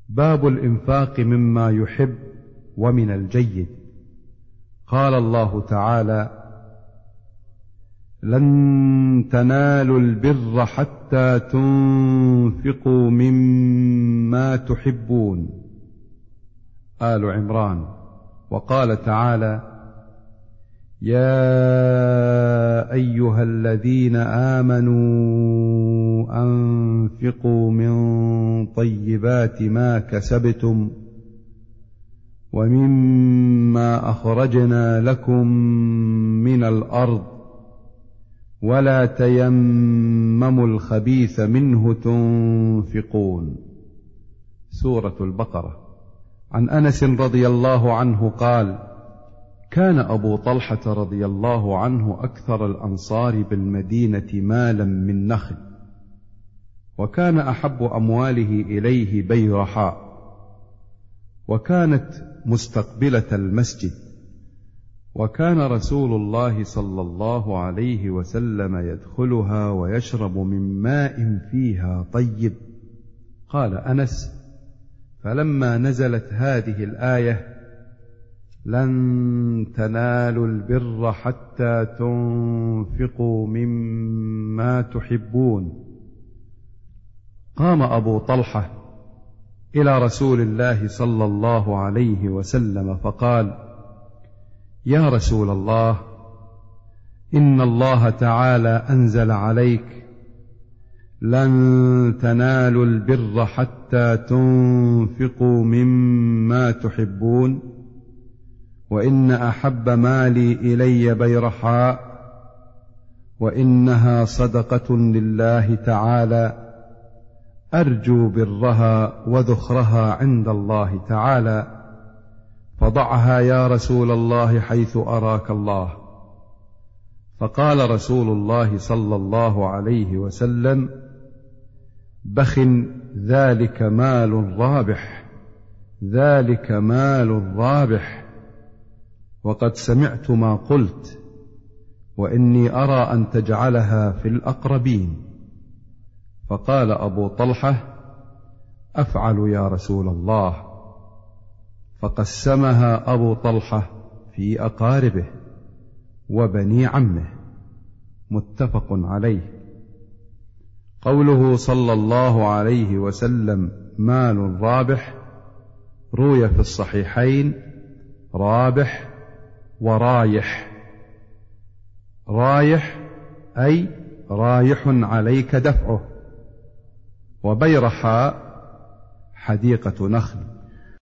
باب الإنفاق مما يحب ومن الجيد. قال الله تعالى: لن تنالوا البر حتى تنفقوا مما تحبون. آل عمران. وقال تعالى: يا أيها الذين آمنوا أنفقوا من طيبات ما كسبتم ومما أخرجنا لكم من الأرض ولا تيمموا الخبيث منه تنفقون. سورة البقرة. عن أنس رضي الله عنه قال: كان أبو طلحة رضي الله عنه أكثر الأنصار بالمدينة مالا من نخل، وكان أحب أمواله إليه بيرحاء، وكانت مستقبلة المسجد، وكان رسول الله صلى الله عليه وسلم يدخلها ويشرب من ماء فيها طيب. قال أنس: فلما نزلت هذه الآية: لن تنالوا البر حتى تنفقوا مما تحبون، قام أبو طلحة إلى رسول الله صلى الله عليه وسلم فقال: يا رسول الله، إن الله تعالى أنزل عليك: لن تنالوا البر حتى تنفقوا مما تحبون، وإن أحب مالي إلي بيرحاء، وإنها صدقة لله تعالى، أرجو برها وذخرها عند الله تعالى، فضعها يا رسول الله حيث أراك الله. فقال رسول الله صلى الله عليه وسلم: بخ، ذلك مال رابح، ذلك مال رابح، وقد سمعت ما قلت، وإني أرى أن تجعلها في الأقربين. فقال أبو طلحة: أفعل يا رسول الله. فقسمها أبو طلحة في أقاربه وبني عمه. متفق عليه. قوله صلى الله عليه وسلم مال رابح روي في الصحيحين رابح ورايح. رايح أي رايح عليك دفعه، وبيرحاء حديقة نخل.